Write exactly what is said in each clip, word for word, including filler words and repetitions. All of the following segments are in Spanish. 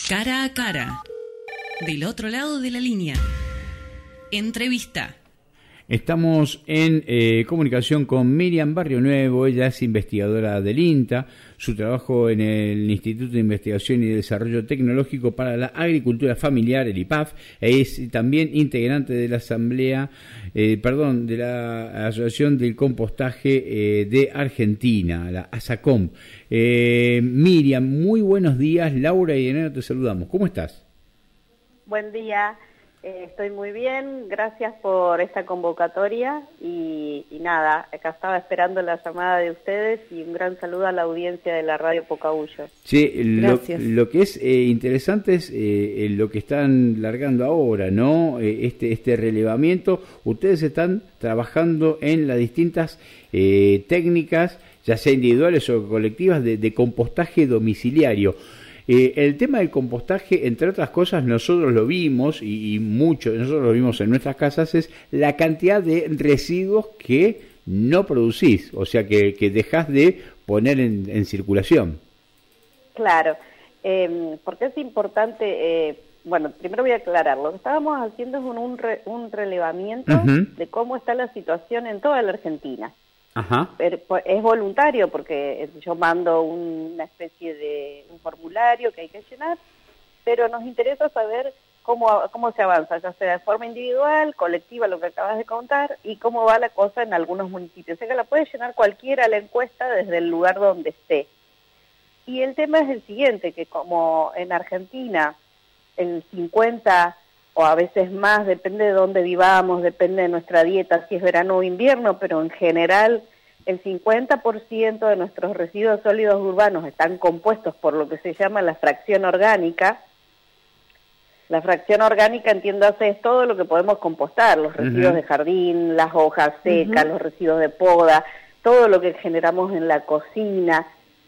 Cara a cara. Del otro lado de la línea. Entrevista. Estamos en eh, comunicación con Miriam Barrio Nuevo. Ella es investigadora del INTA. Su trabajo en el Instituto de Investigación y Desarrollo Tecnológico para la Agricultura Familiar, el I P A F, es también integrante de la Asamblea, eh, perdón, de la Asociación del Compostaje eh, de Argentina, la ASACOM. Eh, Miriam, muy buenos días. Laura y Enero te saludamos. ¿Cómo estás? Buen día. Eh, estoy muy bien, gracias por esta convocatoria y, y nada, acá estaba esperando la llamada de ustedes y un gran saludo a la audiencia de la Radio Pocahuyo. Sí, lo, lo que es eh, interesante es eh, lo que están largando ahora, ¿no? Eh, este, este relevamiento, ustedes están trabajando en las distintas eh, técnicas, ya sea individuales o colectivas, de, de compostaje domiciliario. Eh, el tema del compostaje, entre otras cosas, nosotros lo vimos y, y mucho, nosotros lo vimos en nuestras casas, es la cantidad de residuos que no producís, o sea, que, que dejás de poner en, en circulación. Claro, eh, porque es importante, eh, bueno, primero voy a aclarar, lo que estábamos haciendo es un, un, re, un relevamiento uh-huh. de cómo está la situación en toda la Argentina. Ajá. Pero es voluntario porque yo mando una especie de un formulario que hay que llenar, pero nos interesa saber cómo, cómo se avanza, ya sea de forma individual, colectiva, lo que acabas de contar, y cómo va la cosa en algunos municipios. O sea que la puede llenar cualquiera la encuesta desde el lugar donde esté. Y el tema es el siguiente, que como en Argentina el cincuenta o a veces más, depende de dónde vivamos, depende de nuestra dieta, si es verano o invierno, pero en general el cincuenta por ciento de nuestros residuos sólidos urbanos están compuestos por lo que se llama la fracción orgánica. La fracción orgánica, entiéndase, es todo lo que podemos compostar, los residuos uh-huh. de jardín, las hojas secas, uh-huh. los residuos de poda, todo lo que generamos en la cocina,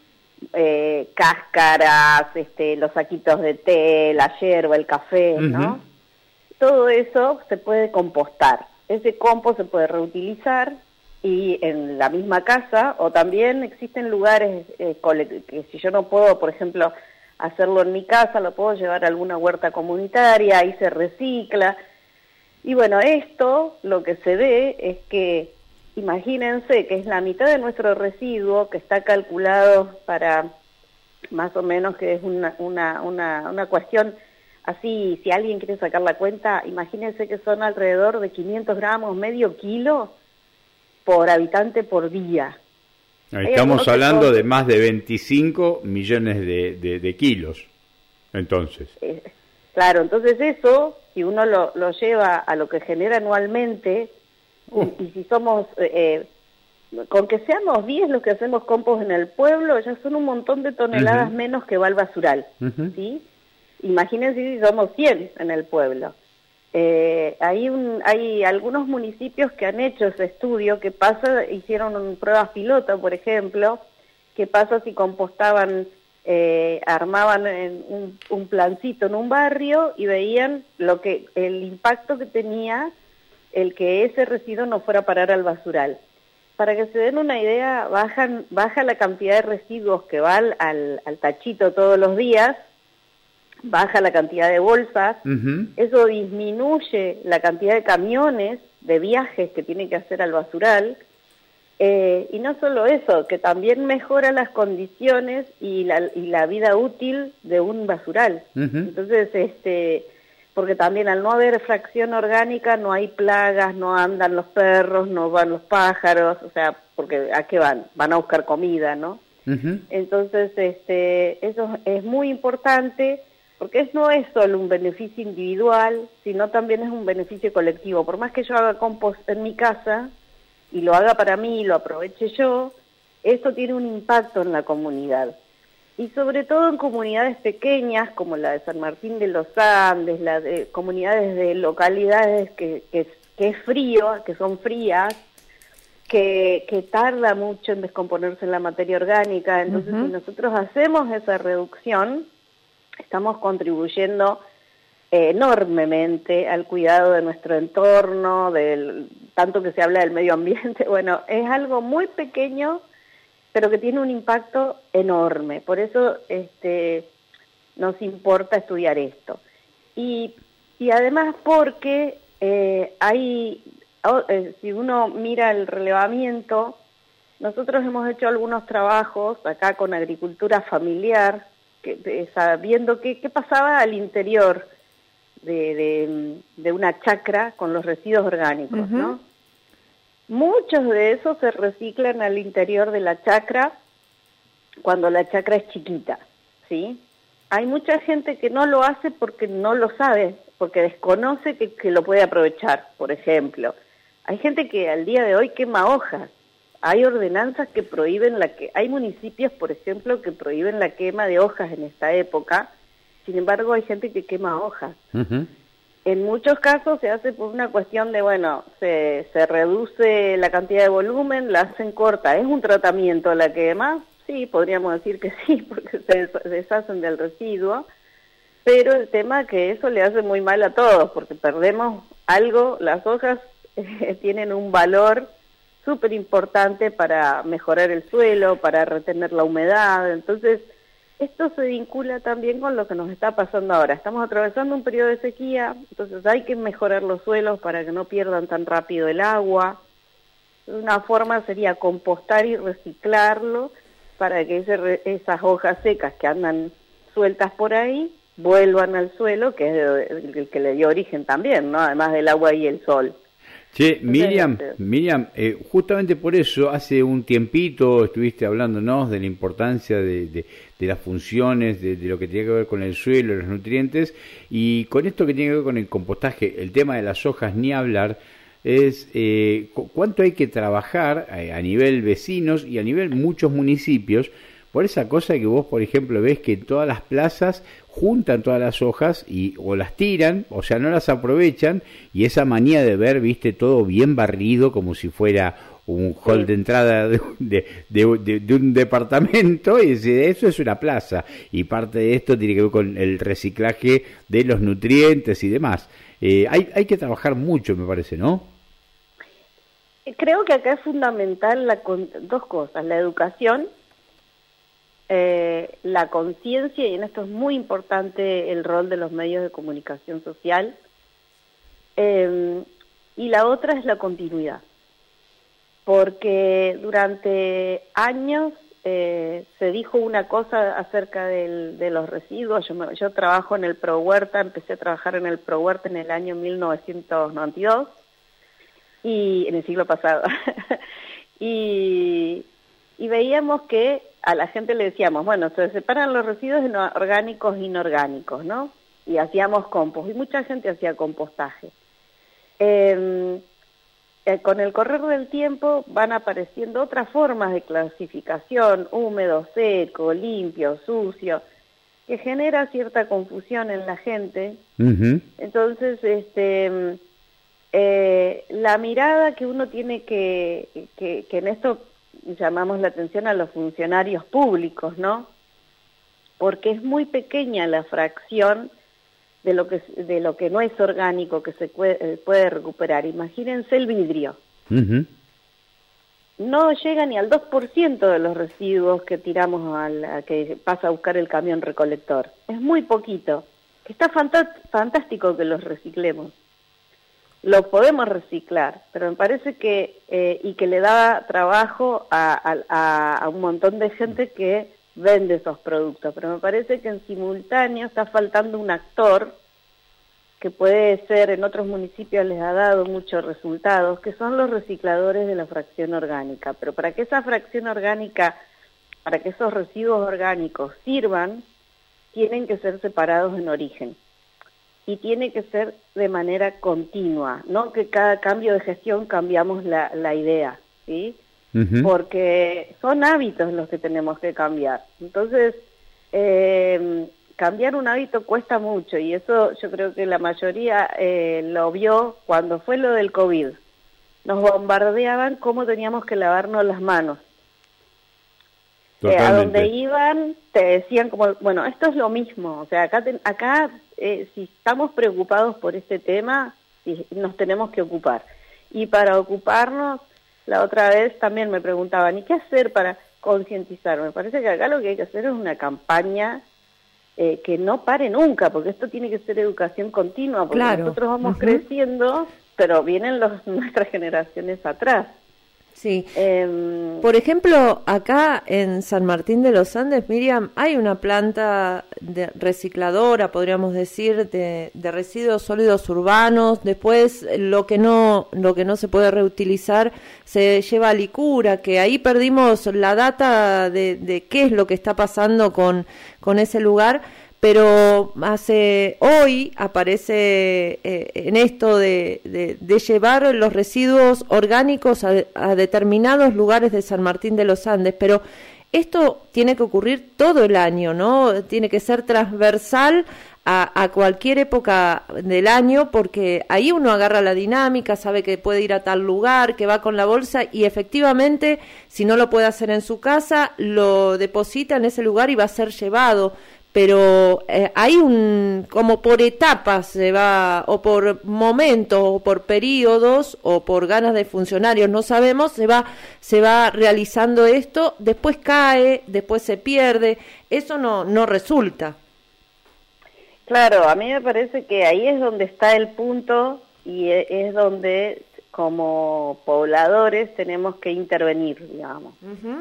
eh, cáscaras, este, los saquitos de té, la yerba, el café, uh-huh. ¿no? Todo eso se puede compostar. Ese compost se puede reutilizar y en la misma casa, o también existen lugares eh, que si yo no puedo, por ejemplo, hacerlo en mi casa, lo puedo llevar a alguna huerta comunitaria, ahí se recicla. Y bueno, esto lo que se ve es que, imagínense que es la mitad de nuestro residuo que está calculado para más o menos que es una, una, una, una cuestión. Así, si alguien quiere sacar la cuenta, imagínense que son alrededor de quinientos gramos, medio kilo por habitante por día. Estamos hablando de más de veinticinco millones de, de, de kilos, entonces. Eh, claro, entonces eso, si uno lo, lo lleva a lo que genera anualmente, uh. y, y si somos, eh, con que seamos diez los que hacemos compost en el pueblo, ya son un montón de toneladas uh-huh. menos que va al basural, uh-huh. ¿sí? Imagínense si somos cien en el pueblo. Eh, hay, un, hay algunos municipios que han hecho ese estudio, que pasa, hicieron un, pruebas piloto, por ejemplo, que pasa si compostaban, eh, armaban en un, un plancito en un barrio y veían lo que el impacto que tenía el que ese residuo no fuera a parar al basural. Para que se den una idea, bajan, baja la cantidad de residuos que va al, al, al tachito todos los días, baja la cantidad de bolsas, uh-huh. eso disminuye la cantidad de camiones, de viajes que tiene que hacer al basural, eh, y no solo eso, que también mejora las condiciones y la, y la vida útil de un basural. Uh-huh. Entonces, este, porque también al no haber fracción orgánica no hay plagas, no andan los perros, no van los pájaros, o sea, porque ¿a qué van? Van a buscar comida, ¿no? Uh-huh. Entonces, este, eso es muy importante, porque no es solo un beneficio individual, sino también es un beneficio colectivo. Por más que yo haga compost en mi casa, y lo haga para mí, y lo aproveche yo, esto tiene un impacto en la comunidad. Y sobre todo en comunidades pequeñas, como la de San Martín de los Andes, la de comunidades de localidades que, que, que es frío, que son frías, que, que tarda mucho en descomponerse la materia orgánica. Entonces, uh-huh. si nosotros hacemos esa reducción, estamos contribuyendo eh, enormemente al cuidado de nuestro entorno, del, tanto que se habla del medio ambiente. Bueno, es algo muy pequeño, pero que tiene un impacto enorme. Por eso este, nos importa estudiar esto. Y, y además porque eh, hay, eh, si uno mira el relevamiento, nosotros hemos hecho algunos trabajos acá con agricultura familiar, que, de, sabiendo qué, qué pasaba al interior de, de, de una chacra con los residuos orgánicos, uh-huh. ¿no? Muchos de esos se reciclan al interior de la chacra cuando la chacra es chiquita, ¿sí? Hay mucha gente que no lo hace porque no lo sabe, porque desconoce que, que lo puede aprovechar, por ejemplo. Hay gente que al día de hoy quema hojas. Hay ordenanzas que prohíben la que... Hay municipios, por ejemplo, que prohíben la quema de hojas en esta época. Sin embargo, hay gente que quema hojas. Uh-huh. En muchos casos se hace por una cuestión de, bueno, se, se reduce la cantidad de volumen, la hacen corta. ¿Es un tratamiento la quema? Sí, podríamos decir que sí, porque se deshacen del residuo. Pero el tema es que eso le hace muy mal a todos, porque perdemos algo. Las hojas eh, tienen un valor súper importante para mejorar el suelo, para retener la humedad. Entonces, esto se vincula también con lo que nos está pasando ahora. Estamos atravesando un periodo de sequía, entonces hay que mejorar los suelos para que no pierdan tan rápido el agua. Una forma sería compostar y reciclarlo para que ese, esas hojas secas que andan sueltas por ahí vuelvan al suelo, que es el, el que le dio origen también, ¿no? Además del agua y el sol. Che, Miriam, Miriam eh, justamente por eso hace un tiempito estuviste hablándonos de la importancia de, de, de las funciones, de, de lo que tiene que ver con el suelo, los nutrientes, y con esto que tiene que ver con el compostaje, el tema de las hojas, ni hablar, es eh, cu- cuánto hay que trabajar a, a nivel vecinos y a nivel muchos municipios, por esa cosa que vos, por ejemplo, ves que en todas las plazas juntan todas las hojas y o las tiran, o sea, no las aprovechan, y esa manía de ver, viste, todo bien barrido como si fuera un hall de entrada de, de, de, de, de un departamento, y eso es una plaza, y parte de esto tiene que ver con el reciclaje de los nutrientes y demás. Eh, hay, hay que trabajar mucho, me parece, ¿no? Creo que acá es fundamental la, dos cosas, la educación, Eh, la conciencia, y en esto es muy importante el rol de los medios de comunicación social, eh, y la otra es la continuidad, porque durante años eh, se dijo una cosa acerca del, de los residuos. Yo, me, yo trabajo en el Pro Huerta, empecé a trabajar en el Pro Huerta en el año mil novecientos noventa y dos, y en el siglo pasado, y, y veíamos que a la gente le decíamos, bueno, se separan los residuos en orgánicos e inorgánicos, ¿no? Y hacíamos compost, y mucha gente hacía compostaje. Eh, eh, con el correr del tiempo van apareciendo otras formas de clasificación, húmedo, seco, limpio, sucio, que genera cierta confusión en la gente. Uh-huh. Entonces, este, eh, la mirada que uno tiene que, que, que en esto llamamos la atención a los funcionarios públicos, ¿no? Porque es muy pequeña la fracción de lo que de lo que no es orgánico que se puede, puede recuperar. Imagínense el vidrio. Uh-huh. No llega ni al dos por ciento de los residuos que tiramos a la, que pasa a buscar el camión recolector. Es muy poquito. Está fanta- fantástico que los reciclemos. Lo podemos reciclar, pero me parece que, eh, y que le da trabajo a, a, a un montón de gente que vende esos productos, pero me parece que en simultáneo está faltando un actor que puede ser, en otros municipios les ha dado muchos resultados, que son los recicladores de la fracción orgánica. Pero para que esa fracción orgánica, para que esos residuos orgánicos sirvan, tienen que ser separados en origen. Y tiene que ser de manera continua, no que cada cambio de gestión cambiamos la, la idea, ¿sí? Uh-huh. Porque son hábitos los que tenemos que cambiar. Entonces, eh, cambiar un hábito cuesta mucho, y eso yo creo que la mayoría eh, lo vio cuando fue lo del COVID. Nos bombardeaban cómo teníamos que lavarnos las manos. Eh, a donde iban te decían como, bueno, esto es lo mismo, o sea, acá, te, acá eh, si estamos preocupados por este tema, nos tenemos que ocupar. Y para ocuparnos, la otra vez también me preguntaban, ¿y qué hacer para concientizar? Me parece que acá lo que hay que hacer es una campaña eh, que no pare nunca, porque esto tiene que ser educación continua, porque claro. nosotros vamos uh-huh. creciendo, pero vienen los, nuestras generaciones atrás. Sí. Eh, Por ejemplo, acá en San Martín de los Andes, Miriam, hay una planta de recicladora, podríamos decir, de, de residuos sólidos urbanos. Después, lo que no lo que no se puede reutilizar se lleva a Licura, que ahí perdimos la data de, de qué es lo que está pasando con, con ese lugar. Pero hace hoy aparece eh, en esto de, de, de llevar los residuos orgánicos a, a determinados lugares de San Martín de los Andes, pero esto tiene que ocurrir todo el año, ¿no? Tiene que ser transversal a, a cualquier época del año, porque ahí uno agarra la dinámica, sabe que puede ir a tal lugar, que va con la bolsa y efectivamente, si no lo puede hacer en su casa, lo deposita en ese lugar y va a ser llevado. Pero eh, hay un, como por etapas se va, o por momentos, o por periodos, o por ganas de funcionarios, no sabemos, se va, se va realizando esto, después cae, después se pierde, eso no, no resulta. Claro, a mí me parece que ahí es donde está el punto y es donde como pobladores tenemos que intervenir, digamos. Uh-huh.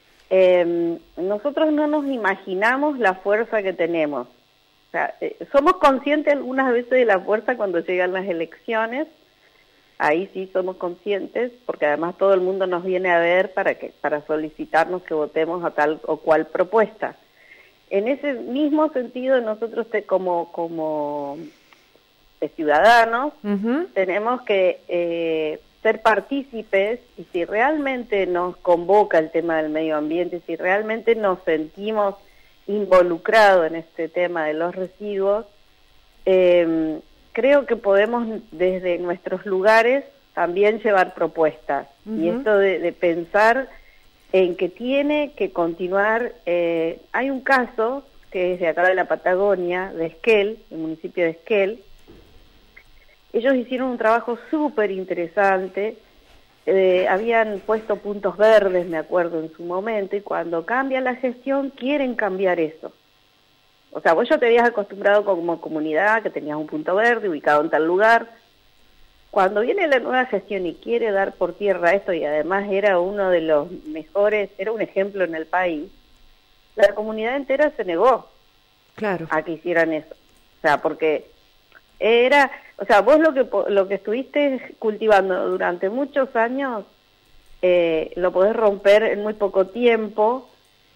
Eh, nosotros no nos imaginamos la fuerza que tenemos. O sea, eh, somos conscientes algunas veces de la fuerza cuando llegan las elecciones, ahí sí somos conscientes, porque además todo el mundo nos viene a ver para que para solicitarnos que votemos a tal o cual propuesta. En ese mismo sentido, nosotros te, como, como eh, ciudadanos uh-huh. tenemos que... Eh, ser partícipes, y si realmente nos convoca el tema del medio ambiente, si realmente nos sentimos involucrados en este tema de los residuos, eh, creo que podemos desde nuestros lugares también llevar propuestas. Uh-huh. Y esto de, de pensar en que tiene que continuar, eh, hay un caso que es de acá de la Patagonia, de Esquel, el municipio de Esquel. Ellos hicieron un trabajo súper interesante, eh, habían puesto puntos verdes, me acuerdo, en su momento, y cuando cambia la gestión quieren cambiar eso. O sea, vos ya te habías acostumbrado como comunidad que tenías un punto verde ubicado en tal lugar. Cuando viene la nueva gestión y quiere dar por tierra esto, y además era uno de los mejores, era un ejemplo en el país, la comunidad entera se negó claro. a que hicieran eso. O sea, porque... Era, o sea, vos lo que lo que estuviste cultivando durante muchos años, eh, lo podés romper en muy poco tiempo,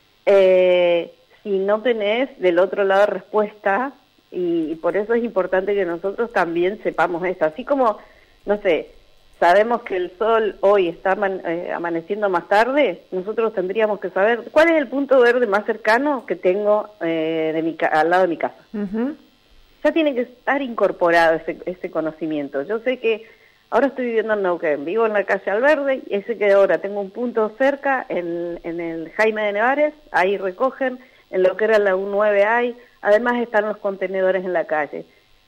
eh, si no tenés del otro lado respuesta, y, y por eso es importante que nosotros también sepamos eso. Así como, no sé, sabemos que el sol hoy está aman, eh, amaneciendo más tarde, nosotros tendríamos que saber cuál es el punto verde más cercano que tengo eh, de mi, al lado de mi casa. Uh-huh. Ya tiene que estar incorporado ese, ese conocimiento. Yo sé que ahora estoy viviendo en Neuquén, vivo en la calle Alverde, y sé que ahora tengo un punto cerca, en, en el Jaime de Nevares, ahí recogen, en lo que era la U nueve hay, además están los contenedores en la calle.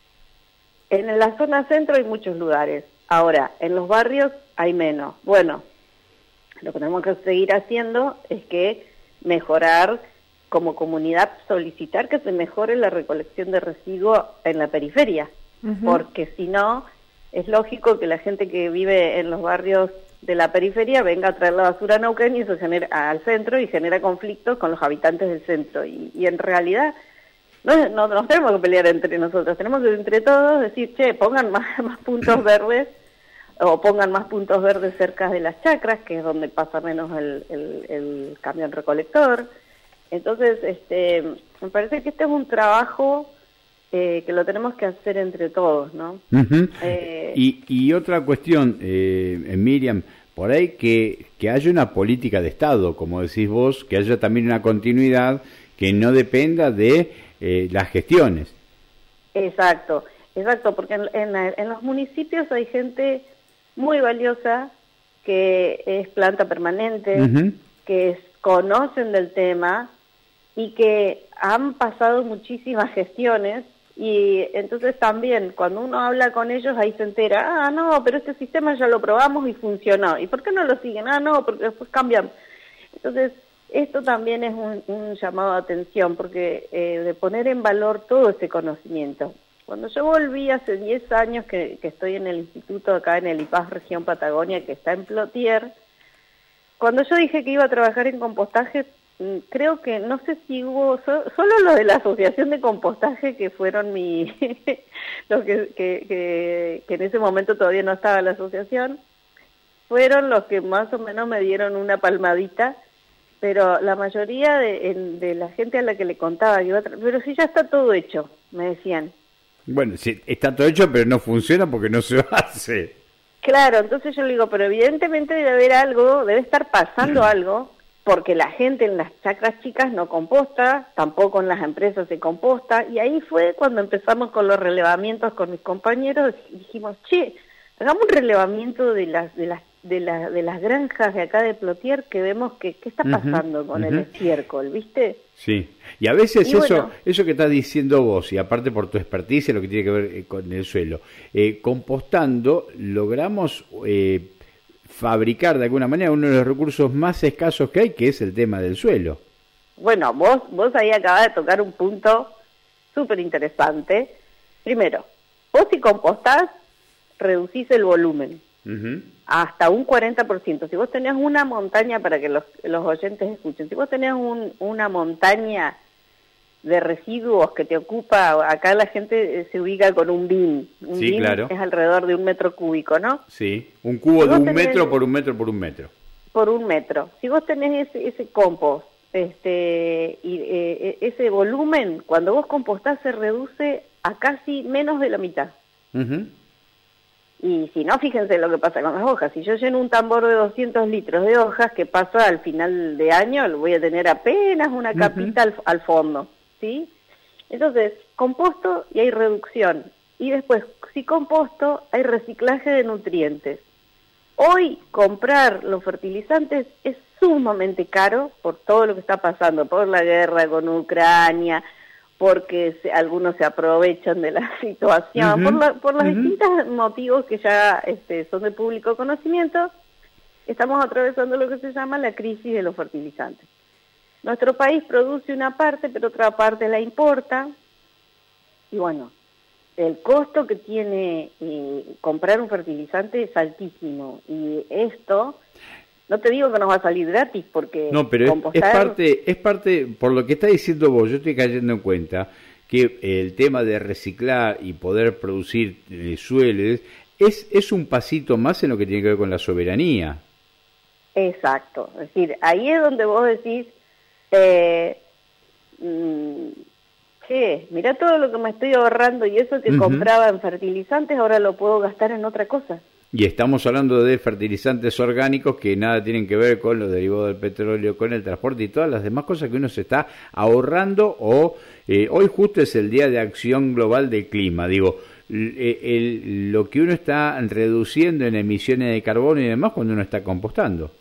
En la zona centro hay muchos lugares, ahora, en los barrios hay menos. Bueno, lo que tenemos que seguir haciendo es que mejorar... como comunidad solicitar que se mejore la recolección de residuos en la periferia, uh-huh. porque si no, es lógico que la gente que vive en los barrios de la periferia venga a traer la basura a Neuquén y eso genera al centro y genera conflictos con los habitantes del centro. Y, y en realidad no, no nos tenemos que pelear entre nosotros, tenemos que entre todos decir, che, pongan más, más puntos verdes o pongan más puntos verdes cerca de las chacras, que es donde pasa menos el, el, el camión recolector. Entonces, este, me parece que este es un trabajo eh, que lo tenemos que hacer entre todos, ¿no? Uh-huh. eh, y, y otra cuestión, eh, Miriam, por ahí que, que haya una política de Estado, como decís vos, que haya también una continuidad que no dependa de eh, las gestiones. Exacto, exacto, porque en, en, en los municipios hay gente muy valiosa que es planta permanente, uh-huh. que es, conocen del tema y que han pasado muchísimas gestiones, y entonces también cuando uno habla con ellos ahí se entera, ah, no, pero este sistema ya lo probamos y funcionó, ¿y por qué no lo siguen? Ah, no, porque después cambian. Entonces esto también es un, un llamado de atención, porque eh, de poner en valor todo ese conocimiento. Cuando yo volví hace diez años que, que estoy en el instituto acá en el I P A S Región Patagonia, que está en Plotier, cuando yo dije que iba a trabajar en compostaje, creo que, no sé si hubo, so, solo los de la asociación de compostaje, que fueron mi, los que, que, que, que en ese momento todavía no estaba la asociación, fueron los que más o menos me dieron una palmadita, pero la mayoría de, de la gente a la que le contaba, que iba a pero si ya está todo hecho, me decían. Bueno, sí, está todo hecho, pero no funciona porque no se hace. Claro, entonces yo le digo, pero evidentemente debe haber algo, debe estar pasando algo, porque la gente en las chacras chicas no composta, tampoco en las empresas se composta, y ahí fue cuando empezamos con los relevamientos con mis compañeros, y dijimos, che, hagamos un relevamiento de las de las de las de las granjas de acá de Plotier, que vemos que qué está pasando uh-huh, con uh-huh. el estiércol, ¿viste? Sí, y a veces y eso bueno, eso que estás diciendo vos, y aparte por tu experticia, lo que tiene que ver con el suelo, eh, compostando logramos eh, fabricar de alguna manera uno de los recursos más escasos que hay, que es el tema del suelo. Bueno, vos, vos ahí acabás de tocar un punto súper interesante. Primero, vos si compostás, reducís el volumen uh-huh. hasta un cuarenta por ciento. Si vos tenés una montaña, para que los, los oyentes escuchen, si vos tenés un, una montaña de residuos que te ocupa, acá la gente se ubica con un bin. Un sí, bin claro. es alrededor de un metro cúbico, ¿no? Sí, un cubo si de un tenés, metro por un metro por un metro. Por un metro. Si vos tenés ese, ese compost, este, y eh, ese volumen, cuando vos compostás se reduce a casi menos de la mitad. Uh-huh. Y si no, fíjense lo que pasa con las hojas. Si yo lleno un tambor de doscientos litros de hojas, ¿qué pasa al final de año? Lo voy a tener apenas una capita uh-huh. al, al fondo, ¿sí? Entonces, composto y hay reducción. Y después, si composto, hay reciclaje de nutrientes. Hoy, comprar los fertilizantes es sumamente caro por todo lo que está pasando, por la guerra con Ucrania, porque se, algunos se aprovechan de la situación, uh-huh. por, la, por los uh-huh. distintos motivos que ya este, son de público conocimiento. Estamos atravesando lo que se llama la crisis de los fertilizantes. Nuestro país produce una parte, pero otra parte la importa, y bueno, el costo que tiene eh, comprar un fertilizante es altísimo, y esto... No te digo que nos va a salir gratis, porque no, pero compostar... es, es parte, es parte, por lo que está diciendo vos, yo estoy cayendo en cuenta que el tema de reciclar y poder producir eh, suelos es, es un pasito más en lo que tiene que ver con la soberanía. Exacto, es decir, ahí es donde vos decís, eh, mmm, che, mirá todo lo que me estoy ahorrando y eso que uh-huh. compraba en fertilizantes ahora lo puedo gastar en otra cosa. Y estamos hablando de fertilizantes orgánicos que nada tienen que ver con los derivados del petróleo, con el transporte y todas las demás cosas que uno se está ahorrando. O eh, hoy justo es el Día de Acción Global del Clima. Digo, el, el, lo que uno está reduciendo en emisiones de carbono y demás cuando uno está compostando.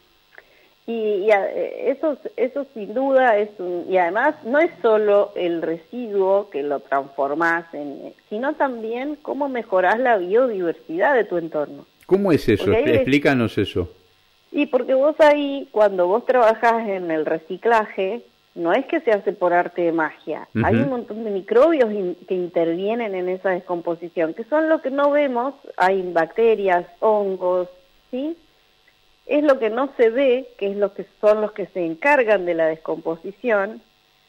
Y, y eso, eso sin duda es un... Y además no es solo el residuo que lo transformás en... sino también cómo mejorás la biodiversidad de tu entorno. ¿Cómo es eso? Ahí, explícanos eso. Y porque vos ahí, cuando vos trabajás en el reciclaje, no es que se hace por arte de magia. Uh-huh. Hay un montón de microbios in, que intervienen en esa descomposición, que son lo que no vemos. Hay bacterias, hongos, ¿sí? Es lo que no se ve, que es lo que son los que se encargan de la descomposición,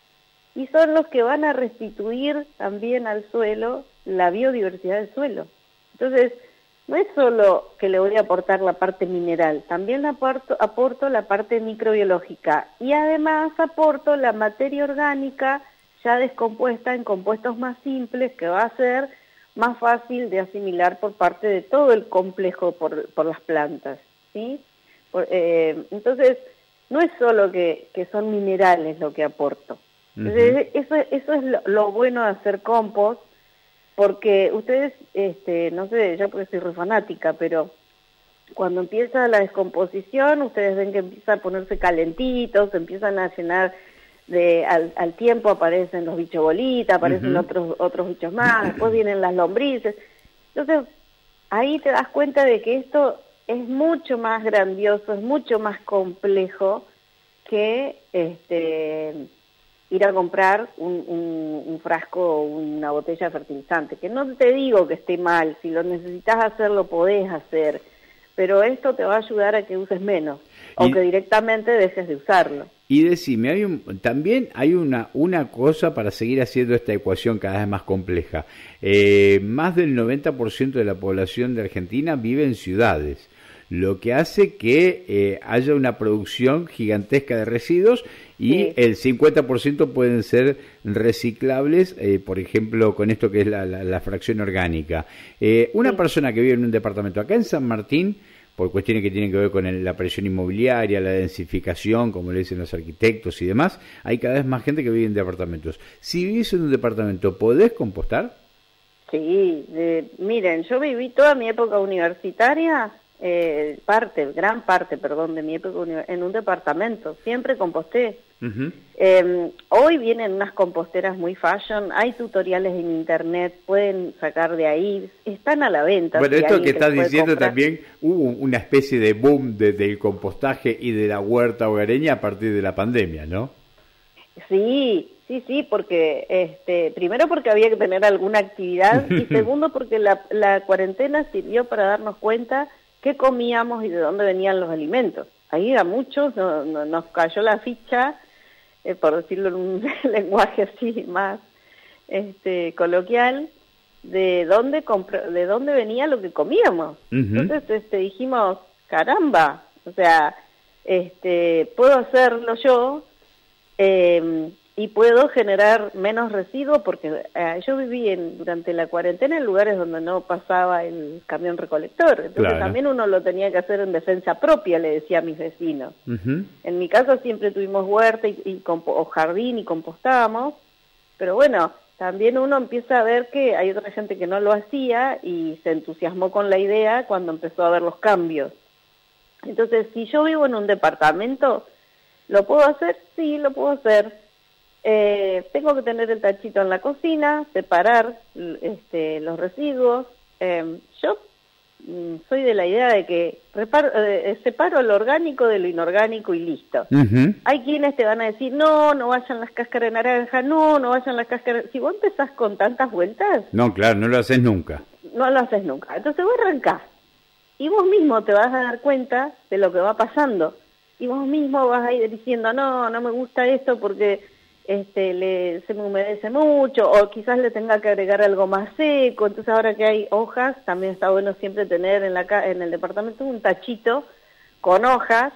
y son los que van a restituir también al suelo la biodiversidad del suelo. Entonces, no es solo que le voy a aportar la parte mineral, también aporto, aporto la parte microbiológica, y además aporto la materia orgánica ya descompuesta en compuestos más simples, que va a ser más fácil de asimilar por parte de todo el complejo por, por las plantas, ¿sí? Por, eh, entonces, no es solo que, que son minerales lo que aporto. Entonces, uh-huh. eso, eso es lo, lo bueno de hacer compost, porque ustedes, este, no sé, yo porque soy re fanática, pero cuando empieza la descomposición, ustedes ven que empieza a ponerse calentitos, empiezan a llenar, de al, al tiempo aparecen los bichos bolitas, aparecen uh-huh. otros, otros bichos más, después vienen las lombrices. Entonces, ahí te das cuenta de que esto es mucho más grandioso, es mucho más complejo que este, ir a comprar un, un, un frasco o una botella de fertilizante, que no te digo que esté mal, si lo necesitas hacer lo podés hacer, pero esto te va a ayudar a que uses menos, y, o que directamente dejes de usarlo. Y decime, hay un, también hay una, una cosa para seguir haciendo esta ecuación cada vez más compleja. Eh, más del noventa por ciento de la población de Argentina vive en ciudades, lo que hace que eh, haya una producción gigantesca de residuos y sí. El cincuenta por ciento pueden ser reciclables, eh, por ejemplo, con esto que es la, la, la fracción orgánica. Eh, una sí. persona que vive en un departamento acá en San Martín, por cuestiones que tienen que ver con el, la presión inmobiliaria, la densificación, como le dicen los arquitectos y demás, hay cada vez más gente que vive en departamentos. Si vivís en un departamento, ¿podés compostar? Sí, eh, miren, yo viví toda mi época universitaria... Eh, parte, gran parte, perdón, de mi época en un departamento, siempre composté. Uh-huh. Eh, hoy vienen unas composteras muy fashion, hay tutoriales en internet, pueden sacar de ahí, están a la venta. Bueno, si esto que estás diciendo comprar. También hubo una especie de boom de, del compostaje y de la huerta hogareña a partir de la pandemia, ¿no? Sí, sí, sí, porque este, primero porque había que tener alguna actividad y segundo porque la, la cuarentena sirvió para darnos cuenta qué comíamos y de dónde venían los alimentos. Ahí a muchos no, no, nos cayó la ficha, eh, por decirlo en un lenguaje así más este, coloquial, de dónde compr- de dónde venía lo que comíamos. Uh-huh. Entonces este, dijimos, caramba, o sea, este, puedo hacerlo yo eh, y puedo generar menos residuos porque eh, yo viví en, durante la cuarentena en lugares donde no pasaba el camión recolector. Entonces claro. También uno lo tenía que hacer en defensa propia, le decía a mis vecinos. Uh-huh. En mi casa siempre tuvimos huerta y, y compo- o jardín y compostábamos, pero bueno, también uno empieza a ver que hay otra gente que no lo hacía y se entusiasmó con la idea cuando empezó a ver los cambios. Entonces, si yo vivo en un departamento, ¿lo puedo hacer? Sí, lo puedo hacer. Eh, tengo que tener el tachito en la cocina, separar este, los residuos. Eh, yo mm, soy de la idea de que reparo, eh, separo lo orgánico de lo inorgánico y listo. Uh-huh. Hay quienes te van a decir, no, no vayan las cáscaras de naranja, no, no vayan las cáscaras... Si vos empezás con tantas vueltas... No, claro, no lo haces nunca. No lo haces nunca. Entonces vos arrancás. Y vos mismo te vas a dar cuenta de lo que va pasando. Y vos mismo vas a ir diciendo, no, no me gusta esto porque... Este, le, se me humedece mucho, o quizás le tenga que agregar algo más seco. Entonces ahora que hay hojas, también está bueno siempre tener en, la, en el departamento un tachito con hojas,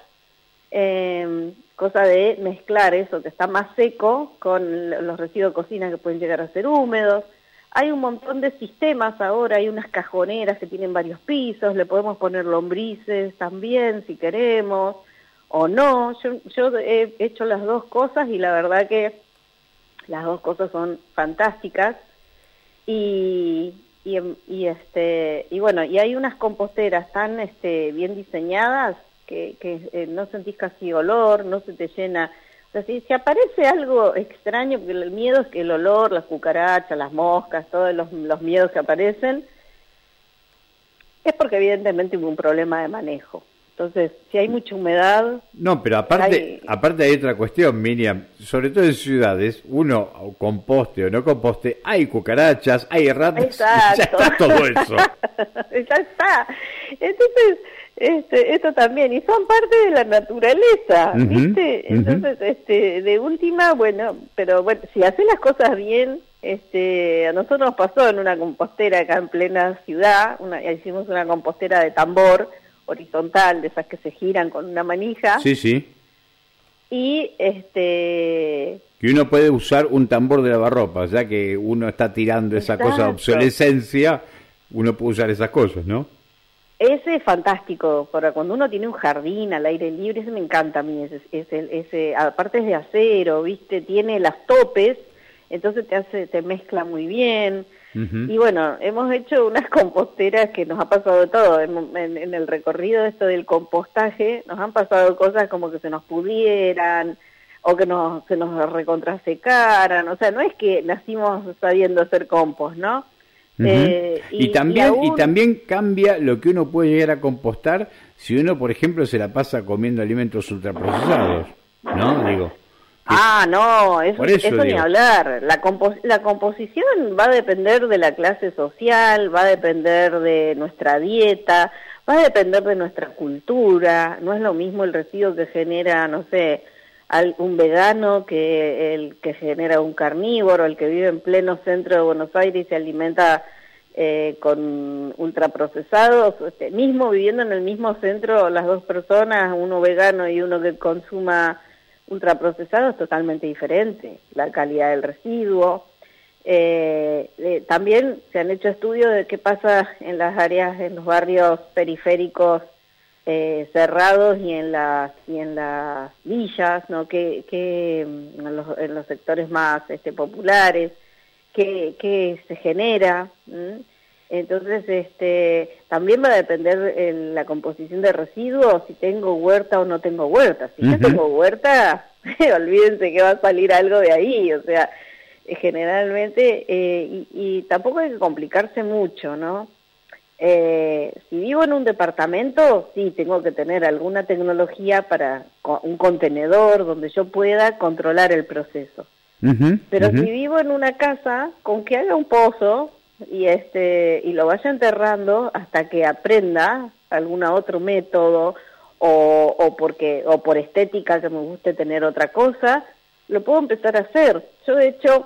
eh, cosa de mezclar eso que está más seco con los residuos de cocina que pueden llegar a ser húmedos. Hay un montón de sistemas ahora, hay unas cajoneras que tienen varios pisos, le podemos poner lombrices también si queremos, o no. Yo, yo he hecho las dos cosas y la verdad que las dos cosas son fantásticas y, y, y este y bueno, y hay unas composteras tan este bien diseñadas que, que eh, no sentís casi olor, no se te llena. O sea, si, si aparece algo extraño, porque el miedo es que el olor, las cucarachas, las moscas, todos los, los miedos que aparecen, es porque evidentemente hubo un problema de manejo. Entonces, si hay mucha humedad... No, pero aparte hay... aparte hay otra cuestión, Miriam. Sobre todo en ciudades, uno composte o no composte, hay cucarachas, hay ratas, exacto. Ya está todo eso. Ya está. Entonces, este, esto también, y son parte de la naturaleza, uh-huh, ¿viste? Entonces, uh-huh. este, de última, bueno, pero bueno, si haces las cosas bien... Este, a nosotros nos pasó en una compostera acá en plena ciudad, una, hicimos una compostera de tambor, horizontal, de esas que se giran con una manija. Sí, sí. Y este... que uno puede usar un tambor de lavarropa, ya que uno está tirando esa Exacto. cosa de obsolescencia, uno puede usar esas cosas, ¿no? Ese es fantástico, para cuando uno tiene un jardín al aire libre, ese me encanta a mí, ese, ese, ese aparte es de acero, ¿viste? Tiene las topes, entonces te hace, te mezcla muy bien. Uh-huh. Y bueno, hemos hecho unas composteras que nos ha pasado de todo. En, en, en el recorrido esto del compostaje nos han pasado cosas como que se nos pudieran o que nos, se nos recontrasecaran. O sea, no es que nacimos sabiendo hacer compost, ¿no? Uh-huh. eh, y, y, también, y, aún... y también cambia lo que uno puede llegar a compostar si uno, por ejemplo, se la pasa comiendo alimentos ultraprocesados. ¿no? Digo. Ah, no, eso, eso, eso ni hablar. La, compos la composición va a depender de la clase social, va a depender de nuestra dieta, va a depender de nuestra cultura. No es lo mismo el residuo que genera, no sé, un vegano que el que genera un carnívoro, el que vive en pleno centro de Buenos Aires y se alimenta eh, con ultraprocesados. Este, mismo viviendo en el mismo centro, las dos personas, uno vegano y uno que consuma ultraprocesado, es totalmente diferente la calidad del residuo. Eh, eh, también se han hecho estudios de qué pasa en las áreas, en los barrios periféricos eh, cerrados y en las y en las villas, ¿no? Que, que en, los, en los sectores más este, populares, que, que se genera. ¿Mm? Entonces, este, también va a depender en la composición de residuos, si tengo huerta o no tengo huerta. Si uh-huh. yo tengo huerta, olvídense que va a salir algo de ahí, o sea, generalmente, eh, y, y tampoco hay que complicarse mucho, ¿no? Eh, si vivo en un departamento, sí, tengo que tener alguna tecnología para un contenedor donde yo pueda controlar el proceso. Uh-huh. Pero uh-huh. si vivo en una casa, con que haga un pozo, y este y lo vaya enterrando hasta que aprenda algún otro método o, o porque o por estética que me guste tener otra cosa, lo puedo empezar a hacer. Yo de hecho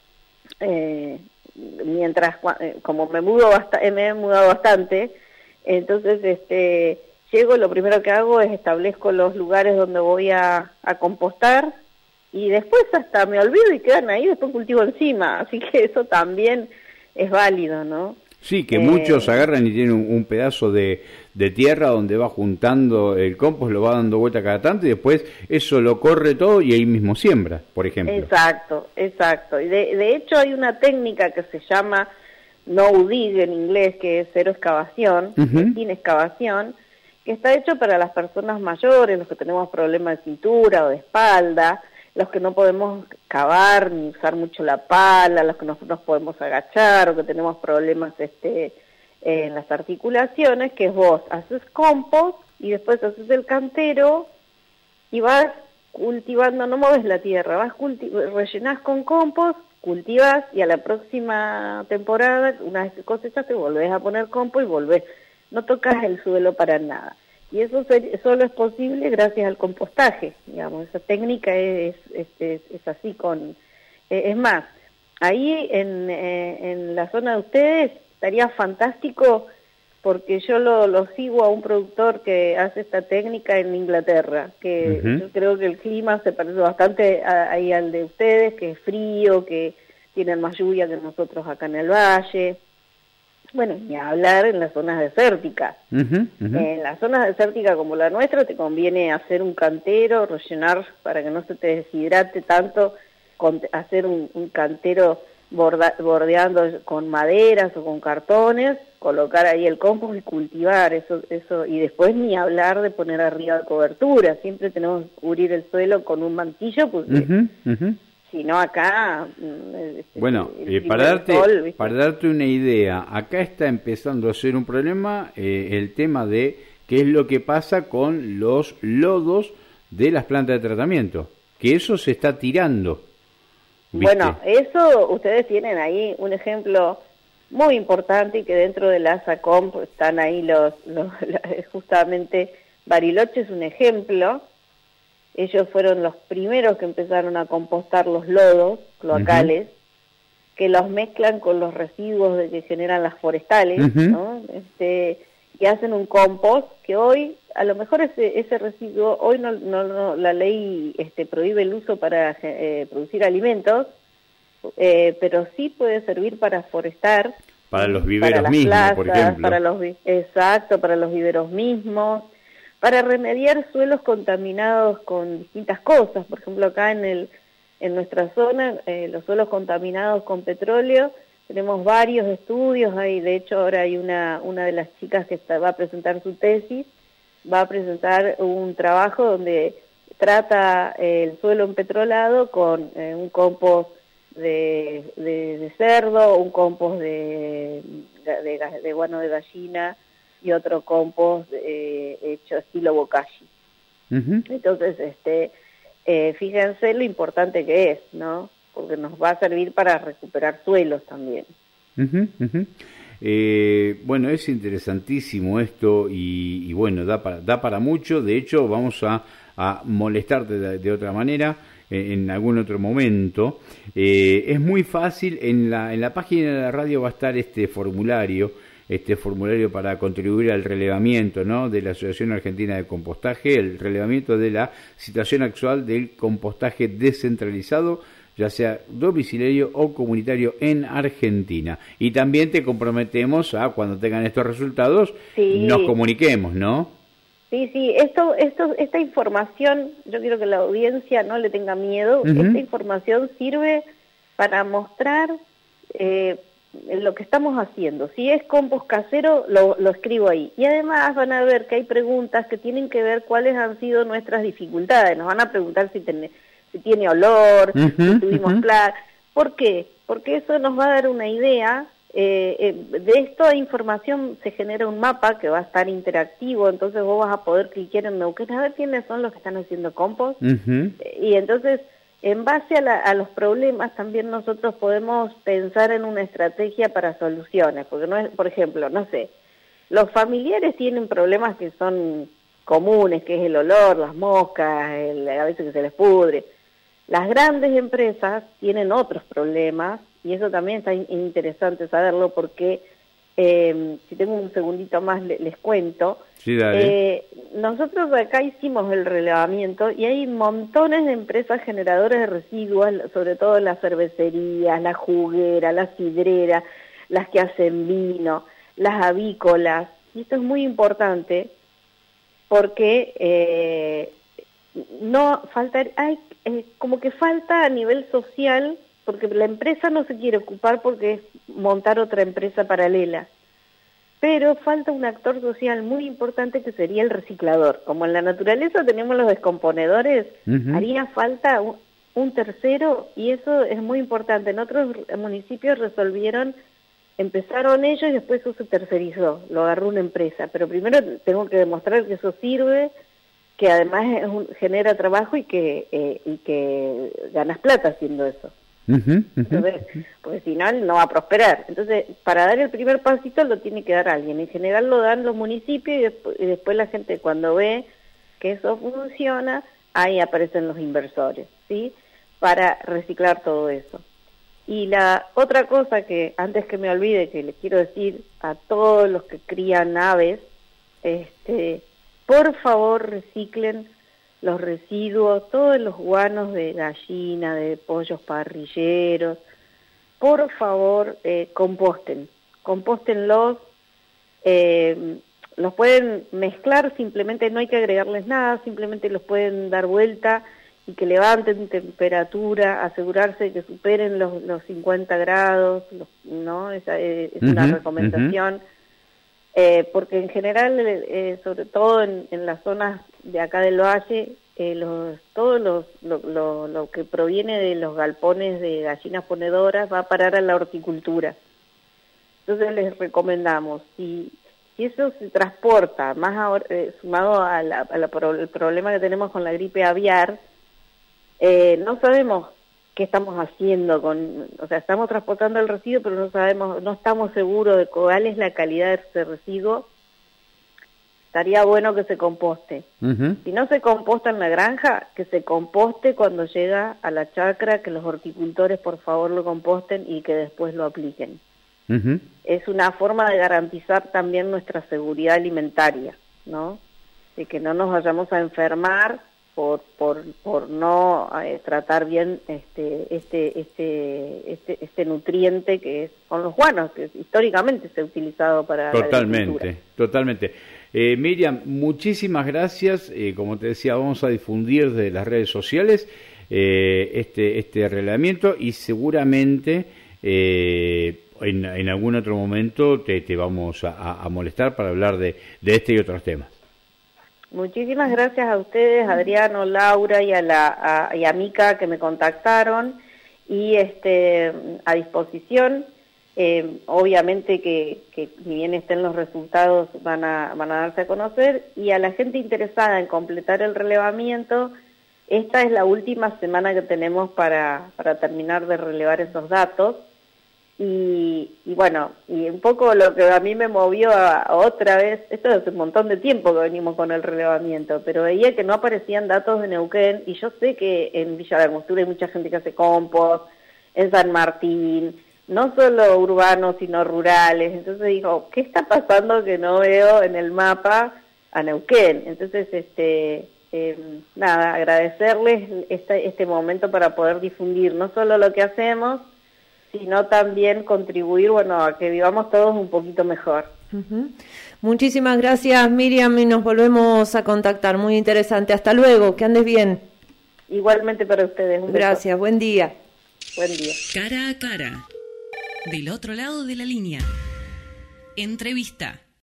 eh, mientras como me mudo bast- me he mudado bastante, entonces este llego, lo primero que hago es establezco los lugares donde voy a, a compostar y después hasta me olvido y quedan ahí, después cultivo encima, así que eso también es válido, ¿no? Sí, que eh, muchos agarran y tienen un, un pedazo de, de tierra donde va juntando el compost, lo va dando vuelta cada tanto y después eso lo corre todo y ahí mismo siembra, por ejemplo. Exacto, exacto. Y de, de hecho hay una técnica que se llama no dig en inglés, que es cero excavación, uh-huh. sin excavación, que está hecho para las personas mayores, los que tenemos problemas de cintura o de espalda, los que no podemos cavar ni usar mucho la pala, los que no nos podemos agachar o que tenemos problemas este, en las articulaciones, que es vos haces compost y después haces el cantero y vas cultivando, no mueves la tierra, vas culti- rellenás con compost, cultivas y a la próxima temporada, una vez que cosechas, te volvés a poner compost y volvés, no tocas el suelo para nada. Y eso ser, solo es posible gracias al compostaje, digamos, esa técnica es, es, es, es así con... Eh, es más, ahí en, eh, en la zona de ustedes estaría fantástico porque yo lo, lo sigo a un productor que hace esta técnica en Inglaterra, que uh-huh. yo creo que el clima se parece bastante a, ahí al de ustedes, que es frío, que tienen más lluvia que nosotros acá en el valle. Bueno, ni hablar en las zonas desérticas. Uh-huh, uh-huh. En las zonas desérticas como la nuestra te conviene hacer un cantero, rellenar para que no se te deshidrate tanto, con, hacer un, un cantero borda, bordeando con maderas o con cartones, colocar ahí el compost y cultivar eso, eso y después ni hablar de poner arriba cobertura. Siempre tenemos que cubrir el suelo con un mantillo porque... Uh-huh, uh-huh. Si no acá... Bueno, eh, para, darte, sol, para darte una idea, acá está empezando a ser un problema eh, el tema de qué es lo que pasa con los lodos de las plantas de tratamiento, que eso se está tirando. ¿Viste? Bueno, eso ustedes tienen ahí un ejemplo muy importante y que dentro de la SACOM están ahí los, los justamente Bariloche es un ejemplo. Ellos fueron los primeros que empezaron a compostar los lodos cloacales, uh-huh. que los mezclan con los residuos de que generan las forestales, uh-huh. ¿no? Este, y hacen un compost que hoy, a lo mejor ese, ese residuo, hoy no, no, no la ley este, prohíbe el uso para eh, producir alimentos, eh, pero sí puede servir para forestar. Para los viveros para mismos, plazas, por ejemplo. Para los, exacto, para los viveros mismos. Para remediar suelos contaminados con distintas cosas. Por ejemplo, acá en el en nuestra zona, eh, los suelos contaminados con petróleo, tenemos varios estudios. Hay, de hecho, ahora hay una una de las chicas que está, va a presentar su tesis, va a presentar un trabajo donde trata eh, el suelo empetrolado con eh, un compost de, de, de cerdo, un compost de, de, de, de guano de gallina, y otro compost eh, hecho estilo bokashi. Uh-huh. Entonces, este, eh, fíjense lo importante que es, ¿no? Porque nos va a servir para recuperar suelos también. Uh-huh, uh-huh. Eh, bueno, es interesantísimo esto y, y bueno, da para, da para mucho. De hecho, vamos a, a molestarte de, de otra manera en, en algún otro momento. Eh, es muy fácil, en la, en la página de la radio va a estar este formulario, este formulario para contribuir al relevamiento, ¿no?, de la Asociación Argentina de Compostaje, el relevamiento de la situación actual del compostaje descentralizado, ya sea domiciliario o comunitario en Argentina. Y también te comprometemos a, cuando tengan estos resultados, sí, nos comuniquemos, ¿no? Sí, sí, esto, esto, esta información, yo quiero que la audiencia no le tenga miedo, uh-huh. Esta información sirve para mostrar eh, lo que estamos haciendo. Si es compost casero, lo, lo escribo ahí. Y además van a ver que hay preguntas que tienen que ver cuáles han sido nuestras dificultades. Nos van a preguntar si tenemos... si tiene olor, uh-huh, si tuvimos uh-huh. plaga. ¿Por qué? Porque eso nos va a dar una idea. Eh, eh, de esta información se genera un mapa que va a estar interactivo, entonces vos vas a poder clicar en Neuquén a ver quiénes son los que están haciendo compost. Uh-huh. Eh, y entonces, en base a, la, a los problemas, también nosotros podemos pensar en una estrategia para soluciones. Porque, no es, por ejemplo, no sé, los familiares tienen problemas que son comunes, que es el olor, las moscas, el, a veces que se les pudre. Las grandes empresas tienen otros problemas, y eso también está in interesante saberlo, porque eh, si tengo un segundito más le les cuento. Sí, dale. Eh, nosotros acá hicimos el relevamiento y hay montones de empresas generadoras de residuos, sobre todo las cervecerías, las jugueras, las sidreras, las que hacen vino, las avícolas, y esto es muy importante porque eh, no falta, hay eh, como que falta a nivel social, porque la empresa no se quiere ocupar porque es montar otra empresa paralela, pero falta un actor social muy importante que sería el reciclador. Como en la naturaleza tenemos los descomponedores, uh-huh. haría falta un, un tercero, y eso es muy importante. En otros municipios resolvieron, empezaron ellos y después eso se tercerizó, lo agarró una empresa, pero primero tengo que demostrar que eso sirve, que además es un, genera trabajo y que, eh, y que ganas plata haciendo eso. Uh-huh, uh-huh. Entonces, porque si no, no va a prosperar. Entonces, para dar el primer pasito lo tiene que dar alguien. En general lo dan los municipios y después, y después la gente, cuando ve que eso funciona, ahí aparecen los inversores, ¿sí? Para reciclar todo eso. Y la otra cosa que, antes que me olvide, que les quiero decir a todos los que crían aves, este, por favor reciclen los residuos, todos los guanos de gallina, de pollos parrilleros. Por favor, eh, composten, compóstenlos, eh, los pueden mezclar, simplemente no hay que agregarles nada, simplemente los pueden dar vuelta y que levanten temperatura, asegurarse de que superen los, los cincuenta grados, los, ¿no? Esa es, es uh-huh, una recomendación. Uh-huh. Eh, porque en general, eh, sobre todo en, en las zonas de acá del valle, eh, los, todo los, lo, lo, lo que proviene de los galpones de gallinas ponedoras va a parar a la horticultura. Entonces les recomendamos, si, si eso se transporta, más ahora, eh, sumado a la, a la, al problema que tenemos con la gripe aviar, eh, no sabemos qué estamos haciendo con, o sea, estamos transportando el residuo, pero no sabemos, no estamos seguros de cuál es la calidad de ese residuo. Estaría bueno que se composte. Uh-huh. Si no se composta en la granja, que se composte cuando llega a la chacra, que los horticultores por favor lo composten y que después lo apliquen. Uh-huh. Es una forma de garantizar también nuestra seguridad alimentaria, ¿no? De que no nos vayamos a enfermar por por por no eh, tratar bien este este este este este nutriente que es con los guanos, que históricamente se ha utilizado para totalmente, la agricultura. Totalmente. Eh, Miriam, muchísimas gracias. Eh, como te decía, vamos a difundir desde las redes sociales eh, este este reglamento y seguramente eh, en, en algún otro momento te, te vamos a, a molestar para hablar de, de este y otros temas. Muchísimas gracias a ustedes, Adriano, Laura y a la a, y a Mica que me contactaron, y este a disposición. Eh, obviamente que, que ni bien estén los resultados van a van a darse a conocer, y a la gente interesada en completar el relevamiento esta es la última semana que tenemos para, para terminar de relevar esos datos. Y, y bueno, y un poco lo que a mí me movió a, a otra vez, esto es un montón de tiempo que venimos con el relevamiento, pero veía que no aparecían datos de Neuquén, y yo sé que en Villa La Angostura hay mucha gente que hace compost, en San Martín, no solo urbanos sino rurales. Entonces digo, ¿qué está pasando que no veo en el mapa a Neuquén? Entonces, este eh, nada, agradecerles este, este momento para poder difundir no solo lo que hacemos, sino también contribuir, bueno, a que vivamos todos un poquito mejor. Uh-huh. Muchísimas gracias, Miriam, y nos volvemos a contactar. Muy interesante. Hasta luego, que andes bien. Igualmente para ustedes. Un gracias, beso. Buen día. Buen día. Cara a cara. Del otro lado de la línea. Entrevista.